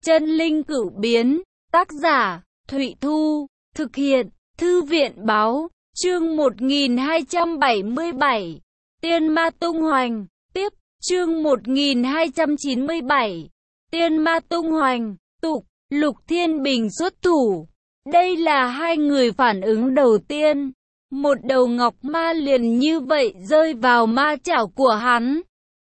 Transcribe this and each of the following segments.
Chân linh cửu biến, tác giả, Thụy Thu, thực hiện, Thư viện báo, chương 1277, Tiên Ma tung hoành, tiếp, chương 1297, Tiên Ma tung hoành, tục, Lục Thiên Bình xuất thủ. Đây là hai người phản ứng đầu tiên. Một đầu ngọc ma liền như vậy rơi vào ma chảo của hắn.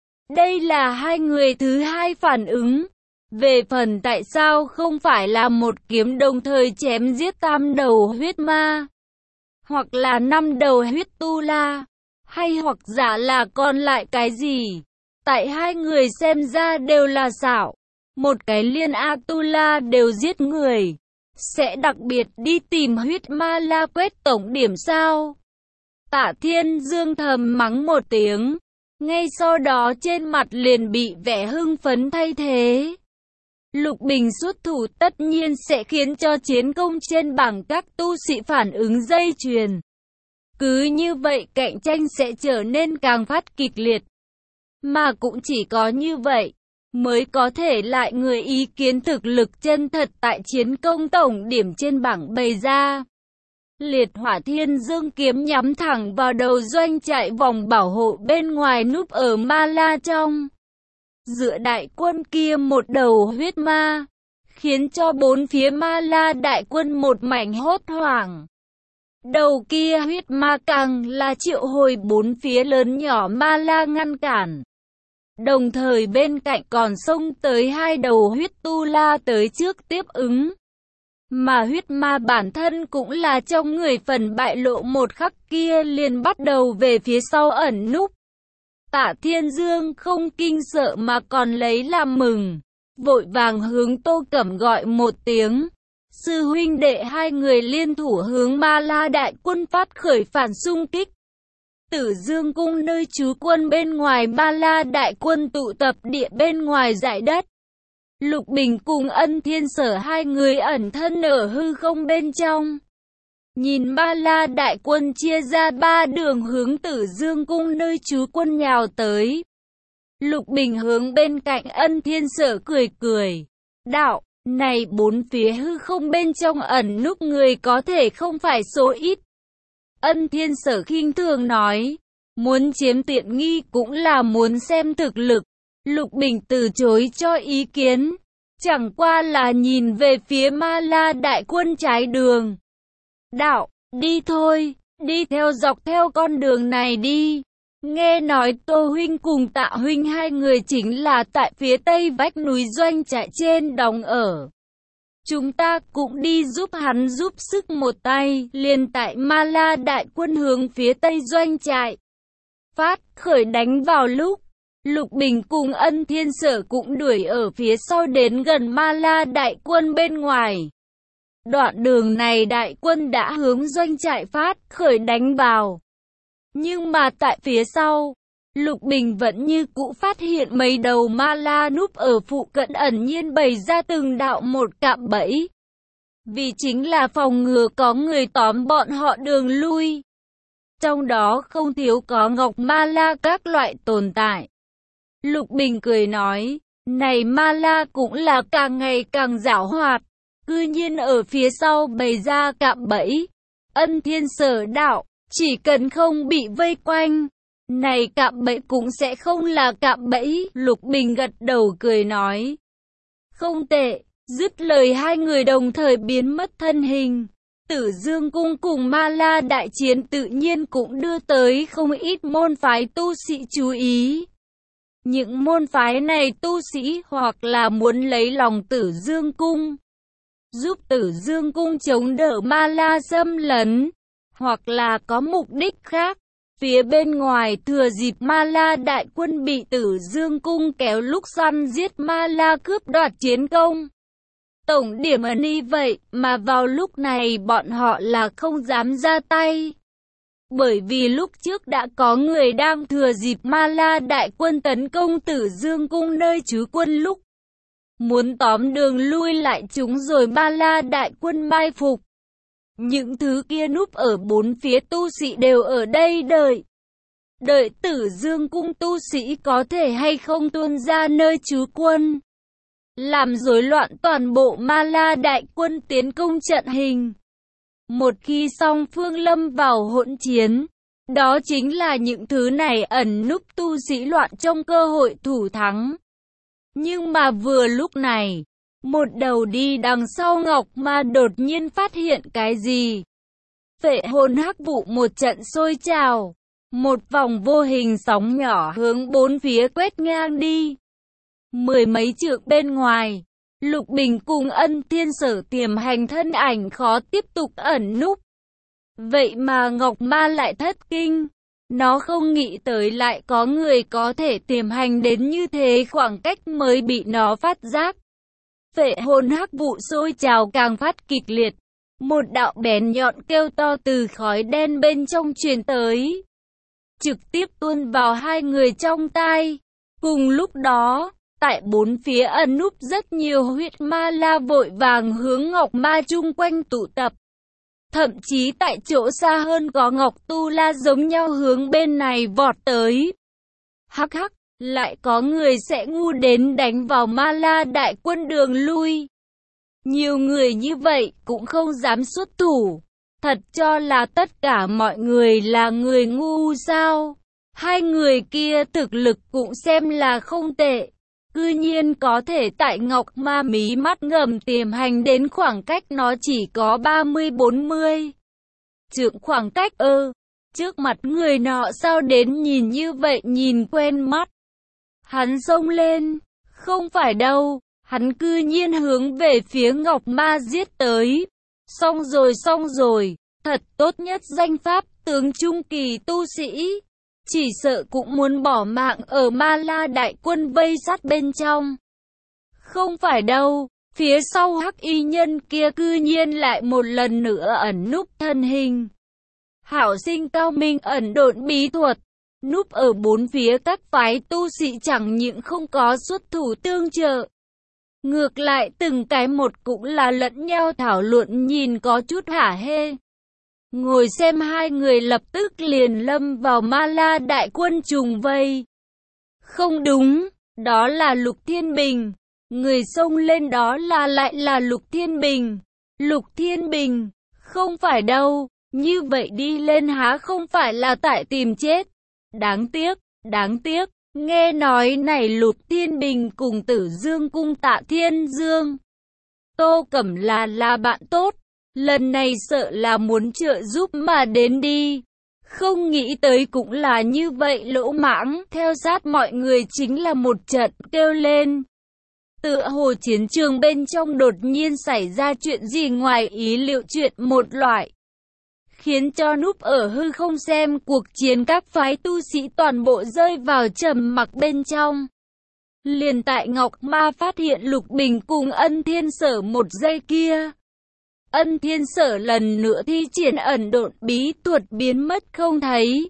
Đây là hai người thứ hai phản ứng. Về phần tại sao không phải là một kiếm đồng thời chém giết 3 đầu huyết ma, hoặc là 5 đầu huyết tu la, hay hoặc giả là còn lại cái gì? Tại hai người xem ra đều là xảo. Một cái liên A-tu-la đều giết người, sẽ đặc biệt đi tìm huyết ma la quét tổng điểm sao? Tạ Thiên Dương thầm mắng một tiếng, ngay sau đó trên mặt liền bị vẻ hưng phấn thay thế. Lục Bình xuất thủ tất nhiên sẽ khiến cho chiến công trên bảng các tu sĩ phản ứng dây chuyền. Cứ như vậy cạnh tranh sẽ trở nên càng phát kịch liệt. Mà cũng chỉ có như vậy mới có thể lại người ý kiến thực lực chân thật tại chiến công tổng điểm trên bảng bày ra. Liệt Hỏa Thiên Dương kiếm nhắm thẳng vào đầu doanh trại vòng bảo hộ bên ngoài núp ở ma la trong. Giữa đại quân kia một đầu huyết ma, khiến cho bốn phía ma la đại quân một mảnh hốt hoảng. Đầu kia huyết ma càng là triệu hồi bốn phía lớn nhỏ ma la ngăn cản. Đồng thời bên cạnh còn xông tới hai đầu huyết tu la tới trước tiếp ứng. Mà huyết ma bản thân cũng là trong người phần bại lộ một khắc kia liền bắt đầu về phía sau ẩn núp. Tạ Thiên Dương không kinh sợ mà còn lấy làm mừng, vội vàng hướng Tô Cẩm gọi một tiếng. Sư huynh đệ hai người liên thủ hướng ma la đại quân phát khởi phản xung kích. Tử Dương cung nơi trú quân bên ngoài ma la đại quân tụ tập địa bên ngoài dải đất. Lục Bình cùng Ân Thiên Sở hai người ẩn thân ở hư không bên trong. Nhìn ma la đại quân chia ra 3 đường hướng Tử Dương cung nơi trú quân nhào tới. Lục Bình hướng bên cạnh Ân Thiên Sở cười cười. Đạo, này bốn phía hư không bên trong ẩn núp người có thể không phải số ít. Ân Thiên Sở khinh thường nói. Muốn chiếm tiện nghi cũng là muốn xem thực lực. Lục Bình từ chối cho ý kiến. Chẳng qua là nhìn về phía ma la đại quân trái đường. Đạo, đi thôi, đi theo dọc theo con đường này đi. Nghe nói Tô huynh cùng Tạ huynh hai người chính là tại phía tây vách núi doanh trại trên đóng ở. Chúng ta cũng đi giúp hắn giúp sức một tay, liền tại ma la đại quân hướng phía tây doanh trại phát khởi đánh vào lúc. Lục Bình cùng Ân Thiên Sở cũng đuổi ở phía sau đến gần ma la đại quân bên ngoài. Đoạn đường này đại quân đã hướng doanh trại phát khởi đánh vào. Nhưng mà tại phía sau, Lục Bình vẫn như cũ phát hiện mấy đầu ma la núp ở phụ cận ẩn nhiên bày ra từng đạo một cạm bẫy. Vì chính là phòng ngừa có người tóm bọn họ đường lui. Trong đó không thiếu có ngọc ma la các loại tồn tại. Lục Bình cười nói, này ma la cũng là càng ngày càng giảo hoạt, cư nhiên ở phía sau bày ra cạm bẫy. Ân Thiên Sở đạo, chỉ cần không bị vây quanh, này cạm bẫy cũng sẽ không là cạm bẫy. Lục Bình gật đầu cười nói, không tệ. Dứt lời hai người đồng thời biến mất thân hình. Tử Dương cung cùng ma la đại chiến tự nhiên cũng đưa tới không ít môn phái tu sĩ chú ý. Những môn phái này tu sĩ hoặc là muốn lấy lòng Tử Dương cung, giúp Tử Dương cung chống đỡ ma la xâm lấn, hoặc là có mục đích khác. Phía bên ngoài thừa dịp ma la đại quân bị Tử Dương cung kéo lúc săn giết ma la cướp đoạt chiến công. Tổng điểm ẩn y vậy mà vào lúc này bọn họ là không dám ra tay. Bởi vì lúc trước đã có người đang thừa dịp ma la đại quân tấn công Tử Dương cung nơi trú quân lúc muốn tóm đường lui lại chúng rồi ma la đại quân mai phục. Những thứ kia núp ở bốn phía tu sĩ đều ở đây đợi. Đợi Tử Dương cung tu sĩ có thể hay không tuôn ra nơi trú quân. làm rối loạn toàn bộ Ma La đại quân tiến công trận hình. Một khi song phương lâm vào hỗn chiến, đó chính là những thứ này ẩn núp tu sĩ loạn trong cơ hội thủ thắng. Nhưng mà vừa lúc này, một đầu đi đằng sau Ngọc Ma đột nhiên phát hiện cái gì. Phệ hồn hắc vụ một trận sôi trào, một vòng vô hình sóng nhỏ hướng bốn phía quét ngang đi. Mười mấy trượng bên ngoài, Lục Bình cùng Ân Thiên Sở tiềm hành thân ảnh khó tiếp tục ẩn núp. Vậy mà Ngọc Ma lại thất kinh. Nó không nghĩ tới lại có người có thể tiềm hành đến như thế khoảng cách mới bị nó phát giác. Phệ hồn hắc vụ sôi trào càng phát kịch liệt. Một đạo bén nhọn kêu to từ khói đen bên trong truyền tới, trực tiếp tuôn vào hai người trong tai. Cùng lúc đó, tại bốn phía ẩn núp rất nhiều huyết ma la vội vàng hướng Ngọc Ma chung quanh tụ tập. Thậm chí tại chỗ xa hơn có Ngọc Tu La giống nhau hướng bên này vọt tới. Hắc hắc, lại có người sẽ ngu đến đánh vào Ma La đại quân đường lui. Nhiều người như vậy cũng không dám xuất thủ. Thật cho là tất cả mọi người là người ngu sao? Hai người kia thực lực cũng xem là không tệ. Cư nhiên có thể tại Ngọc Ma mí mắt ngầm tiềm hành đến khoảng cách nó chỉ có 30-40 trượng khoảng cách trước mặt người nọ sao đến nhìn như vậy nhìn quen mắt. Hắn xông lên, không phải đâu, hắn cư nhiên hướng về phía Ngọc Ma giết tới. Xong rồi, thật tốt nhất danh pháp tướng trung kỳ tu sĩ. Chỉ sợ cũng muốn bỏ mạng ở Ma La đại quân vây sát bên trong. Không phải đâu, phía sau hắc y nhân kia cư nhiên lại một lần nữa ẩn núp thân hình. Hảo sinh cao minh ẩn độn bí thuật, núp ở bốn phía các phái tu sĩ chẳng những không có xuất thủ tương trợ. Ngược lại từng cái một cũng là lẫn nhau thảo luận nhìn có chút hả hê. Ngồi xem hai người lập tức liền lâm vào Ma La đại quân trùng vây. Không đúng, đó là Lục Thiên Bình. Người xông lên đó lại là Lục Thiên Bình. Lục Thiên Bình, không phải đâu, như vậy đi lên há không phải là tại tìm chết. Đáng tiếc, nghe nói này Lục Thiên Bình cùng Tử Dương cung Tạ Thiên Dương. Tô Cẩm là bạn tốt. Lần này sợ là muốn trợ giúp mà đến đi. Không nghĩ tới cũng là như vậy lỗ mãng. Theo sát mọi người chính là một trận kêu lên. Tựa hồ chiến trường bên trong đột nhiên xảy ra chuyện gì ngoài ý liệu chuyện một loại. Khiến cho núp ở hư không xem cuộc chiến các phái tu sĩ toàn bộ rơi vào trầm mặc bên trong. Liền tại Ngọc Ma phát hiện Lục Bình cùng Ân Thiên Sở một giây kia. Ân Thiên Sở lần nữa thi triển ẩn độn bí thuật biến mất không thấy.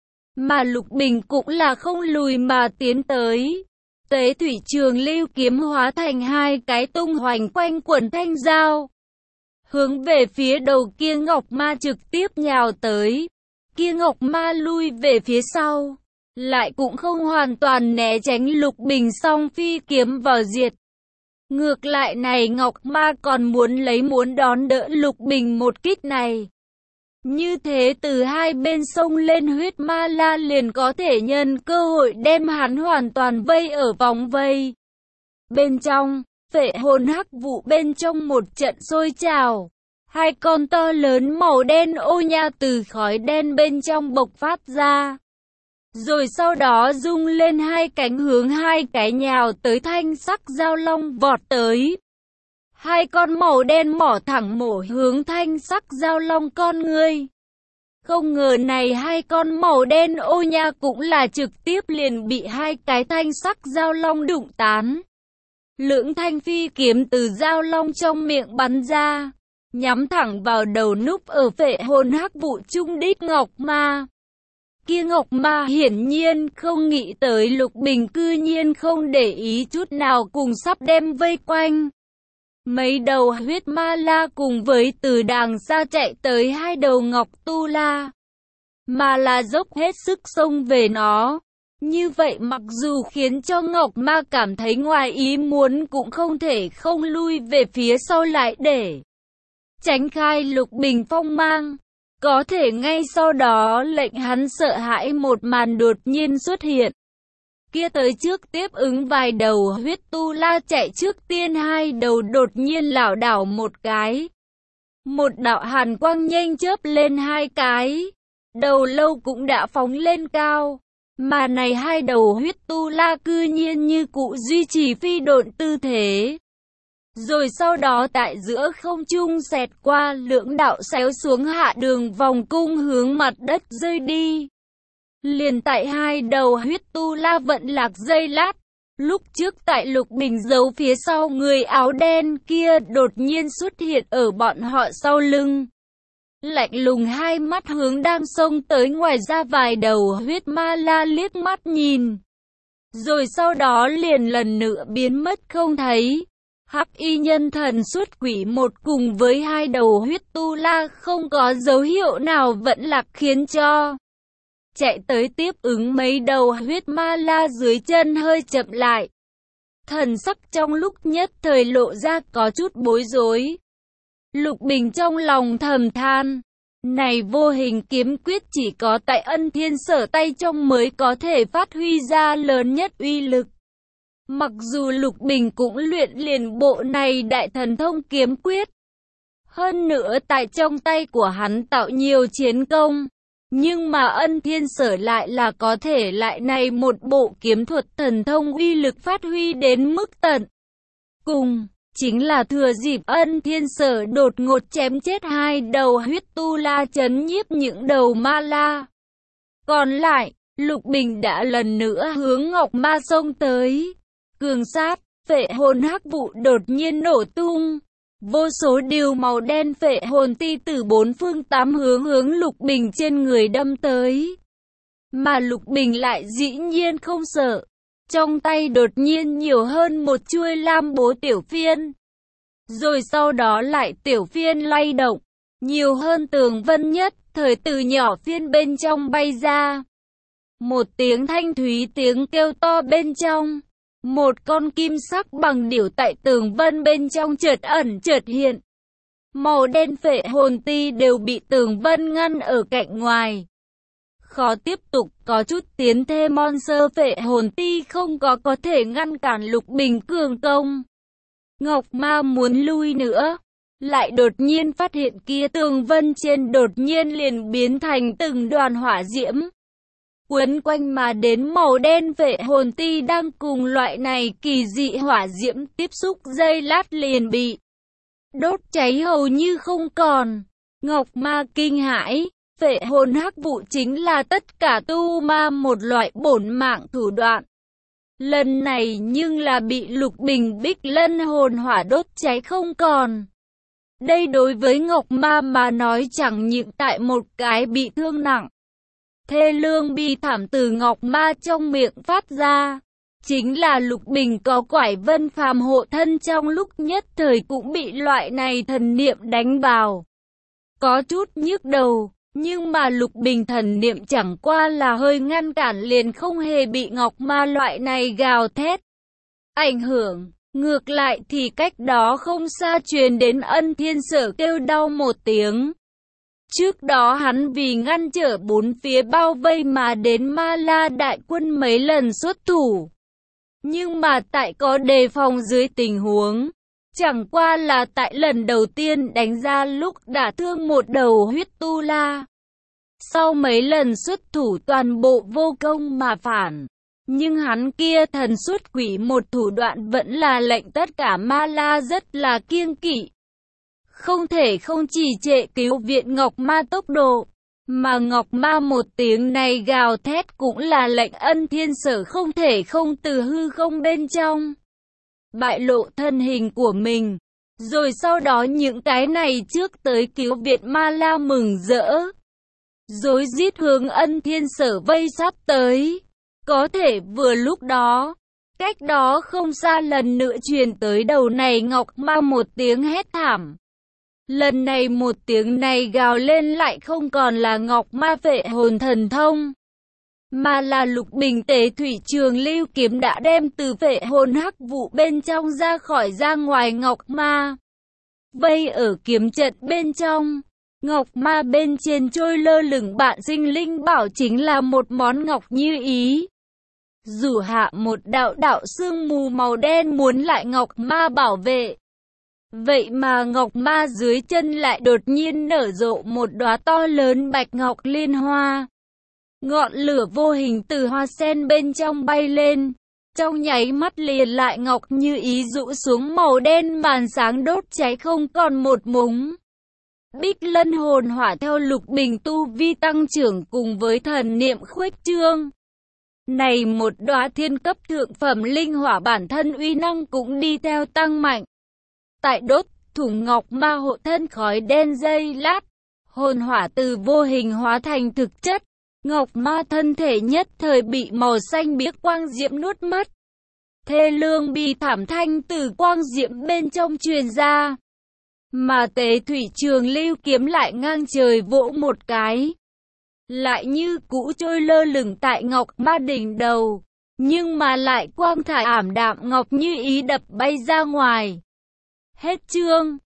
Mà Lục Bình cũng là không lùi mà tiến tới. Tế thủy trường lưu kiếm hóa thành hai cái tung hoành quanh quần thanh dao. Hướng về phía đầu kia Ngọc Ma trực tiếp nhào tới. Kia Ngọc Ma lui về phía sau. Lại cũng không hoàn toàn né tránh Lục Bình song phi kiếm vào diệt. Ngược lại này Ngọc Ma còn muốn đón đỡ Lục Bình một kích này. Như thế từ hai bên sông lên huyết ma la liền có thể nhân cơ hội đem hắn hoàn toàn vây ở vòng vây. Bên trong, phệ hồn hắc vụ bên trong một trận sôi trào. Hai con to lớn màu đen ô nha từ khói đen bên trong bộc phát ra. Rồi sau đó rung lên hai cánh hướng hai cái nhào tới thanh sắc giao long vọt tới. Hai con màu đen mỏ thẳng mổ hướng thanh sắc giao long con ngươi. Không ngờ này hai con màu đen ô nha cũng là trực tiếp liền bị hai cái thanh sắc giao long đụng tán. Lưỡng thanh phi kiếm từ giao long trong miệng bắn ra, nhắm thẳng vào đầu núp ở phệ hồn hắc vụ trung đích Ngọc Ma. Kia Ngọc Ma hiển nhiên không nghĩ tới Lục Bình cư nhiên không để ý chút nào cùng sắp đem vây quanh. Mấy đầu huyết ma la cùng với từ đàng xa chạy tới hai đầu Ngọc Tu La. Mà là dốc hết sức xông về nó. Như vậy mặc dù khiến cho Ngọc Ma cảm thấy ngoài ý muốn cũng không thể không lui về phía sau lại để tránh khai Lục Bình phong mang. Có thể ngay sau đó lệnh hắn sợ hãi một màn đột nhiên xuất hiện. Kia tới trước tiếp ứng vài đầu huyết tu la chạy trước tiên, hai đầu đột nhiên lảo đảo một cái. Một đạo hàn quang nhanh chớp lên hai cái. Đầu lâu cũng đã phóng lên cao. Mà này hai đầu huyết tu la cư nhiên như cụ duy trì phi độn tư thế. Rồi sau đó tại giữa không trung xẹt qua lưỡng đạo xéo xuống hạ đường vòng cung hướng mặt đất rơi đi. Liền tại hai đầu huyết tu la vận lạc giây lát. Lúc trước tại Lục Bình giấu phía sau người áo đen kia đột nhiên xuất hiện ở bọn họ sau lưng. Lạnh lùng hai mắt hướng đang xông tới, ngoài ra vài đầu huyết ma la liếc mắt nhìn. Rồi sau đó liền lần nữa biến mất không thấy. Hắc y nhân thần xuất quỷ một cùng với hai đầu huyết tu la không có dấu hiệu nào vẫn lạc, khiến cho chạy tới tiếp ứng mấy đầu huyết ma la dưới chân hơi chậm lại. Thần sắc trong lúc nhất thời lộ ra có chút bối rối. Lục Bình trong lòng thầm than, này vô hình kiếm quyết chỉ có tại Ân Thiên Sở tay trong mới có thể phát huy ra lớn nhất uy lực. Mặc dù Lục Bình cũng luyện liền bộ này đại thần thông kiếm quyết, hơn nữa tại trong tay của hắn tạo nhiều chiến công, nhưng mà Ân Thiên Sở lại là có thể lại này một bộ kiếm thuật thần thông uy lực phát huy đến mức tận cùng. Chính là thừa dịp Ân Thiên Sở đột ngột chém chết hai đầu huyết tu la chấn nhiếp những đầu ma la. Còn lại, Lục Bình đã lần nữa hướng Ngọc Ma xông tới. Cường sát, phệ hồn hắc vụ đột nhiên nổ tung. Vô số điều màu đen phệ hồn ti từ bốn phương tám hướng hướng Lục Bình trên người đâm tới. Mà Lục Bình lại dĩ nhiên không sợ. Trong tay đột nhiên nhiều hơn một chuôi lam bố tiểu phiên. Rồi sau đó lại tiểu phiên lay động. Nhiều hơn tường vân nhất, thời từ nhỏ phiên bên trong bay ra. Một tiếng thanh thúy tiếng kêu to bên trong. Một con kim sắc bằng điểu tại tường vân bên trong chợt ẩn chợt hiện. Màu đen phệ hồn ti đều bị tường vân ngăn ở cạnh ngoài. Khó tiếp tục, có chút tiến thêm monster phệ hồn ti không có thể ngăn cản Lục Bình cường công. Ngọc Ma muốn lui nữa, lại đột nhiên phát hiện kia tường vân trên đột nhiên liền biến thành từng đoàn hỏa diễm. Quấn quanh mà đến màu đen phệ hồn ti đang cùng loại này kỳ dị hỏa diễm tiếp xúc giây lát liền bị đốt cháy hầu như không còn. Ngọc Ma kinh hãi. Phệ hồn hắc vụ chính là tất cả tu ma một loại bổn mạng thủ đoạn. Lần này nhưng là bị Lục Bình Bích Lân hồn hỏa đốt cháy không còn. Đây đối với Ngọc Ma mà nói chẳng những tại một cái bị thương nặng. Thê lương bi thảm từ Ngọc Ma trong miệng phát ra. Chính là Lục Bình có quải vân phàm hộ thân trong lúc nhất thời cũng bị loại này thần niệm đánh vào. Có chút nhức đầu. Nhưng mà Lục Bình thần niệm chẳng qua là hơi ngăn cản liền không hề bị Ngọc Ma loại này gào thét ảnh hưởng. Ngược lại thì cách đó không xa truyền đến Ân Thiên Sở kêu đau một tiếng. Trước đó hắn vì ngăn trở bốn phía bao vây mà đến Ma La đại quân mấy lần xuất thủ. Nhưng mà tại có đề phòng dưới tình huống. Chẳng qua là tại lần đầu tiên đánh ra lúc đả thương một đầu huyết tu la. Sau mấy lần xuất thủ toàn bộ vô công mà phản. Nhưng hắn kia thần xuất quỷ một thủ đoạn vẫn là lệnh tất cả ma la rất là kiêng kỵ. Không thể không trì trệ cứu viện Ngọc Ma tốc độ. Mà Ngọc Ma một tiếng này gào thét cũng là lệnh Ân Thiên Sở không thể không từ hư không bên trong bại lộ thân hình của mình. Rồi sau đó những cái này trước tới cứu viện ma la mừng rỡ. Rối rít hướng Ân Thiên Sở vây sắp tới. Có thể vừa lúc đó, cách đó không xa lần nữa truyền tới đầu này Ngọc Ma một tiếng hét thảm. Lần này một tiếng này gào lên lại không còn là Ngọc Ma phệ hồn thần thông, mà là Lục Bình Tế Thủy Trường Lưu kiếm đã đem từ vệ hồn hắc vụ bên trong ra khỏi ra ngoài ngọc ma. Vây ở kiếm trận bên trong, ngọc ma bên trên trôi lơ lửng bạn sinh linh bảo chính là một món ngọc như ý. Rủ hạ một đạo đạo sương mù màu đen muốn lại ngọc ma bảo vệ. Vậy mà ngọc ma dưới chân lại đột nhiên nở rộ một đóa to lớn bạch ngọc liên hoa. Ngọn lửa vô hình từ hoa sen bên trong bay lên, trong nháy mắt liền lại ngọc như ý rũ xuống màu đen màn sáng đốt cháy không còn một mống. Bích lân hồn hỏa theo Lục Bình tu vi tăng trưởng cùng với thần niệm khuếch trương. Này một đóa thiên cấp thượng phẩm linh hỏa bản thân uy năng cũng đi theo tăng mạnh. Tại đốt thủng ngọc ma hộ thân khói đen dây lát, hồn hỏa từ vô hình hóa thành thực chất. Ngọc ma thân thể nhất thời bị màu xanh biếc quang diễm nuốt mất. Thê lương bi thảm thanh từ quang diễm bên trong truyền ra. Mà Tế Thủy Trường Lưu kiếm lại ngang trời vỗ một cái. Lại như cũ trôi lơ lửng tại ngọc ma đỉnh đầu. Nhưng mà lại quang thải ảm đạm ngọc như ý đập bay ra ngoài. Hết chương.